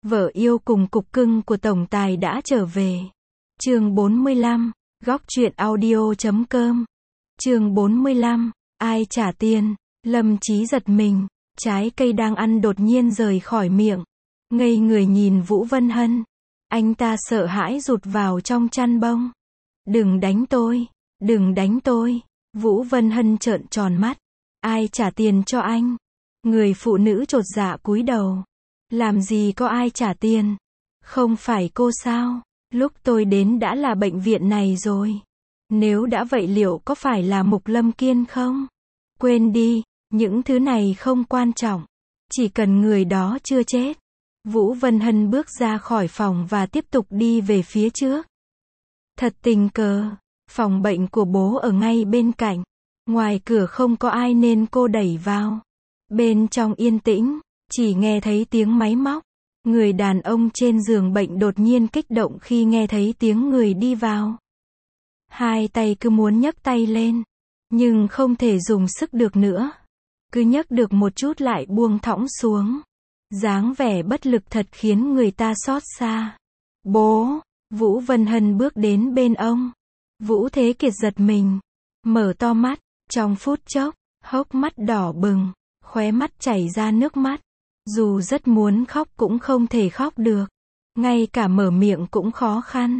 Vợ yêu cùng cục cưng của tổng tài đã trở về. Chương 45, góc truyện audio.com. Chương 45, ai trả tiền? Lâm Chí giật mình, trái cây đang ăn đột nhiên rời khỏi miệng. Ngây người nhìn Vũ Vân Hân. Anh ta sợ hãi rụt vào trong chăn bông. Đừng đánh tôi, đừng đánh tôi. Vũ Vân Hân trợn tròn mắt. Ai trả tiền cho anh? Người phụ nữ chột dạ cúi đầu. Làm gì có ai trả tiền? Không phải cô sao? Lúc tôi đến đã là bệnh viện này rồi. Nếu đã vậy liệu có phải là Mục Lâm Kiên không? Quên đi, những thứ này không quan trọng. Chỉ cần người đó chưa chết. Vũ Vân Hân bước ra khỏi phòng và tiếp tục đi về phía trước. Thật tình cờ, phòng bệnh của bố ở ngay bên cạnh. Ngoài cửa không có ai nên cô đẩy vào. Bên trong yên tĩnh, chỉ nghe thấy tiếng máy móc. Người đàn ông trên giường bệnh đột nhiên kích động khi nghe thấy tiếng người đi vào. Hai tay cứ muốn nhấc tay lên, nhưng không thể dùng sức được nữa. Cứ nhấc được một chút lại buông thõng xuống. Dáng vẻ bất lực thật khiến người ta xót xa. Bố! Vũ Vân Hân bước đến bên ông. Vũ Thế Kiệt giật mình, mở to mắt, trong phút chốc, hốc mắt đỏ bừng, khóe mắt chảy ra nước mắt. Dù rất muốn khóc cũng không thể khóc được. Ngay cả mở miệng cũng khó khăn.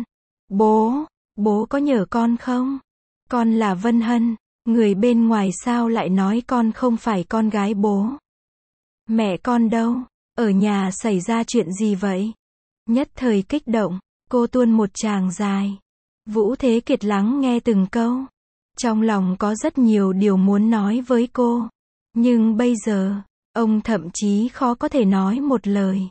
Bố có nhờ con không? Con là Vân Hân, người bên ngoài sao lại nói con không phải con gái bố? Mẹ con đâu? Ở nhà xảy ra chuyện gì vậy? Nhất thời kích động, cô tuôn một tràng dài. Vũ Thế Kiệt lắng nghe từng câu. Trong lòng có rất nhiều điều muốn nói với cô. Nhưng bây giờ, ông thậm chí khó có thể nói một lời.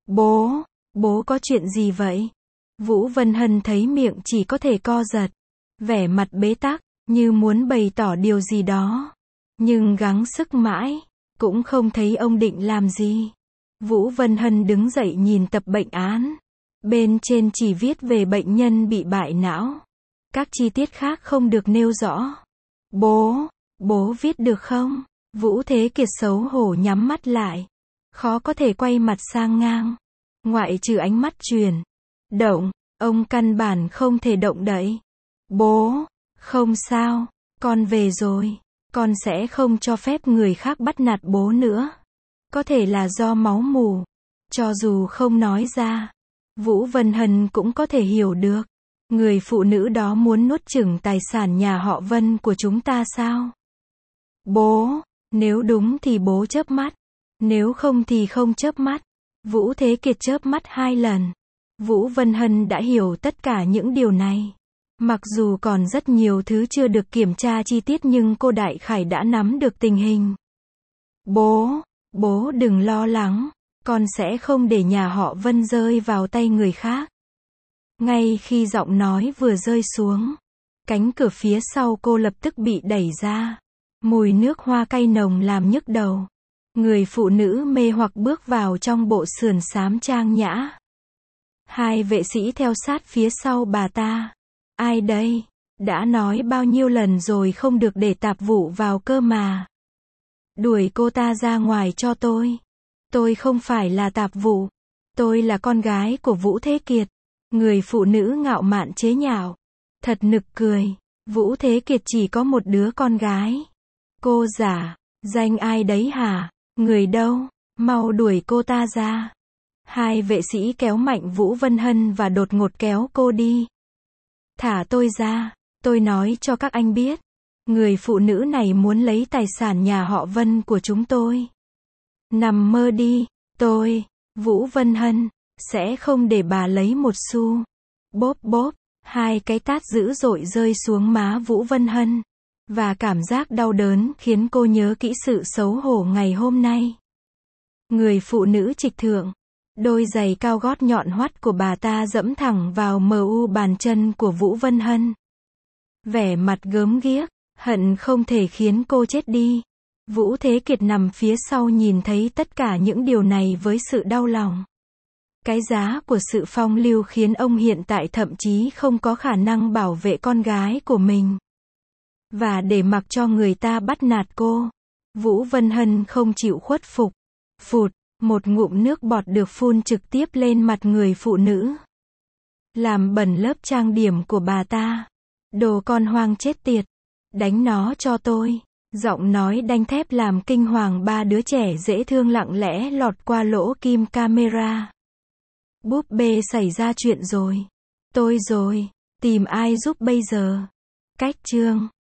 Bố có chuyện gì vậy? Vũ Vân Hân thấy miệng chỉ có thể co giật. Vẻ mặt bế tắc, như muốn bày tỏ điều gì đó. Nhưng gắng sức mãi, cũng không thấy ông định làm gì. Vũ Vân Hân đứng dậy nhìn tập bệnh án. Bên trên chỉ viết về bệnh nhân bị bại não. Các chi tiết khác không được nêu rõ. Bố viết được không? Vũ Thế Kiệt xấu hổ nhắm mắt lại. Khó có thể quay mặt sang ngang. Ngoại trừ ánh mắt chuyển động, ông căn bản không thể động đậy. Bố, không sao, con về rồi. Con sẽ không cho phép người khác bắt nạt bố nữa. Có thể là do máu mủ. Cho dù không nói ra, Vũ Vân Hân cũng có thể hiểu được. Người phụ nữ đó muốn nuốt chửng tài sản nhà họ Vân của chúng ta sao? Bố, nếu đúng thì bố chớp mắt. Nếu không thì không chớp mắt. Vũ Thế Kiệt chớp mắt 2 lần. Vũ Vân Hân đã hiểu tất cả những điều này. Mặc dù còn rất nhiều thứ chưa được kiểm tra chi tiết nhưng cô đại khái đã nắm được tình hình. Bố đừng lo lắng. Con sẽ không để nhà họ Vân rơi vào tay người khác. Ngay khi giọng nói vừa rơi xuống, cánh cửa phía sau cô lập tức bị đẩy ra. Mùi nước hoa cay nồng làm nhức đầu. Người phụ nữ mê hoặc bước vào trong bộ sườn xám trang nhã. Hai vệ sĩ theo sát phía sau bà ta. Ai đây? Đã nói bao nhiêu lần rồi không được để tạp vụ vào cơ mà. Đuổi cô ta ra ngoài cho tôi. Tôi không phải là tạp vụ. Tôi là con gái của Vũ Thế Kiệt. Người phụ nữ ngạo mạn chế nhạo. Thật nực cười. Vũ Thế Kiệt chỉ có một đứa con gái. Cô giả danh ai đấy hả? Người đâu? Mau đuổi cô ta ra. Hai vệ sĩ kéo mạnh Vũ Vân Hân và đột ngột kéo cô đi. Thả tôi ra. Tôi nói cho các anh biết. Người phụ nữ này muốn lấy tài sản nhà họ Vân của chúng tôi. Nằm mơ đi. Tôi, Vũ Vân Hân, sẽ không để bà lấy một xu. Bóp. Hai cái tát dữ dội rơi xuống má Vũ Vân Hân. Và cảm giác đau đớn khiến cô nhớ kỹ sự xấu hổ ngày hôm nay. Người phụ nữ trịch thượng. Đôi giày cao gót nhọn hoắt của bà ta dẫm thẳng vào bàn chân của Vũ Vân Hân. Vẻ mặt gớm ghiếc, hận không thể khiến cô chết đi. Vũ Thế Kiệt nằm phía sau nhìn thấy tất cả những điều này với sự đau lòng. Cái giá của sự phong lưu khiến ông hiện tại thậm chí không có khả năng bảo vệ con gái của mình. Và để mặc cho người ta bắt nạt cô. Vũ Vân Hân không chịu khuất phục. Phụt, Một ngụm nước bọt được phun trực tiếp lên mặt người phụ nữ. Làm bẩn lớp trang điểm của bà ta. Đồ con hoang chết tiệt. Đánh nó cho tôi. Giọng nói đanh thép làm kinh hoàng ba đứa trẻ dễ thương lặng lẽ lọt qua lỗ kim camera. Búp bê xảy ra chuyện rồi. Tôi rồi. Tìm ai giúp bây giờ? Cách chương.